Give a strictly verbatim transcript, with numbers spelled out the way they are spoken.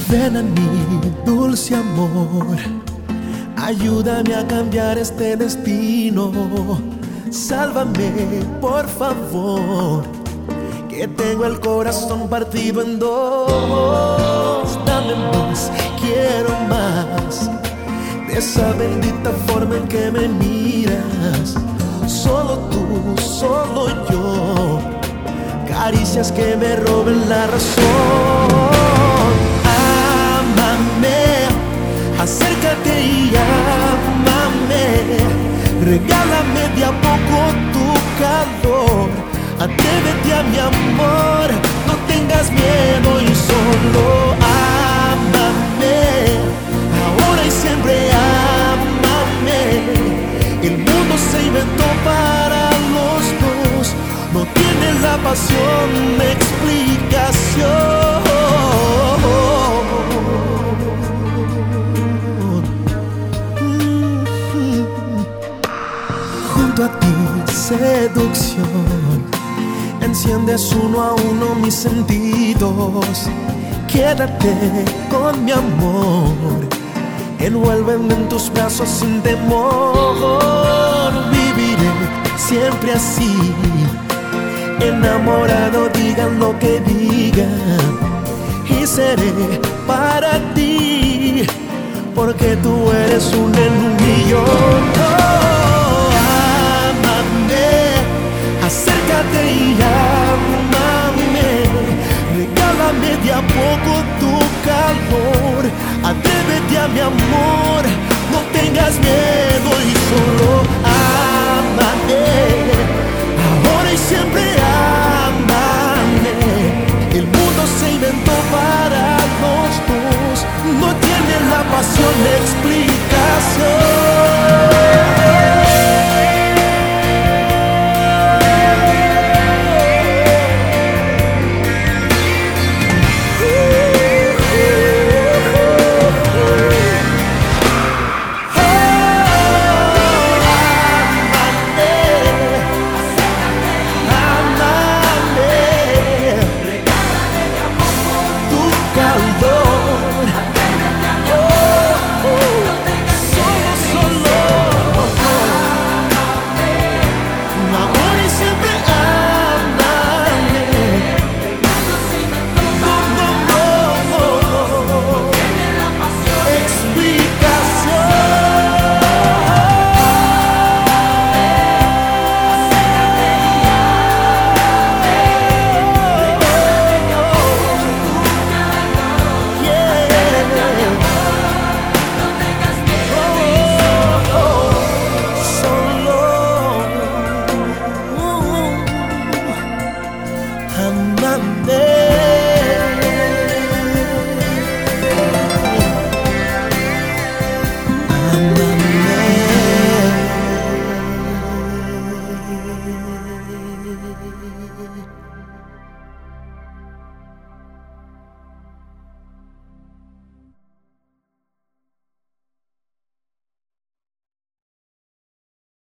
Ven a mí, dulce amor, ayúdame a cambiar este destino. Sálvame, por favor, que tengo el corazón partido en dos. Dame más, quiero más de esa bendita forma en que me miras. Solo tú, solo yo, caricias que me roben la razón. Acércate y ámame, regálame de a poco tu calor. Atrévete a mi amor, no tengas miedo y solo ámame. Ahora y siempre ámame. El mundo se inventó para los dos, no tiene la pasión explicación. A ti, seducción, enciendes uno a uno mis sentidos. Quédate con mi amor, envuélveme en tus brazos sin temor. Viviré siempre así, enamorado, digan lo que digan, y seré para ti, porque tú eres un en un millón. Acércate y ámame, regálame de a poco tu calor. Atrévete a mi amor, no tengas miedo y solo ámame. Ahora y siempre ámame.